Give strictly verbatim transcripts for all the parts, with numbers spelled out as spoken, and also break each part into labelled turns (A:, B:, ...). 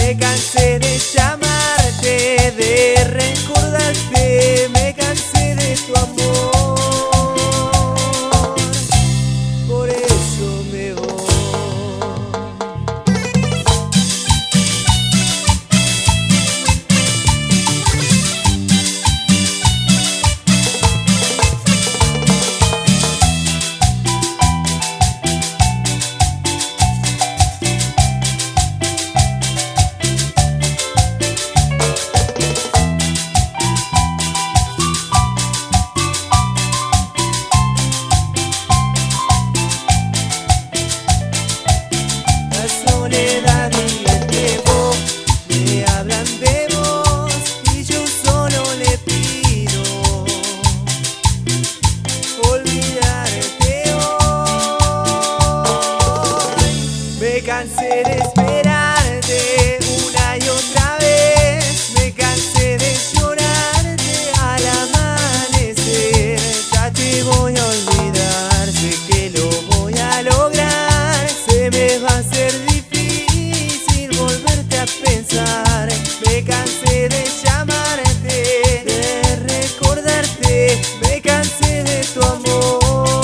A: Me cansé de llamarte, de recordarte, me cansé de tu amor. Por eso me voy. La soledad y el tiempo me hablan de vos y yo solo le pido olvidarte hoy. Me cansé de esperarte una y otra vez, me cansé de llorarte al amanecer. Ya te voy a olvidar, sé que lo voy a lograr, se me va a hacer difícil volverte a pensar. Me cansé de llamarte, de recordarte, me cansé de tu amor.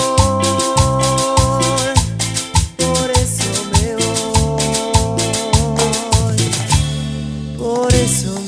A: Por eso me voy, por eso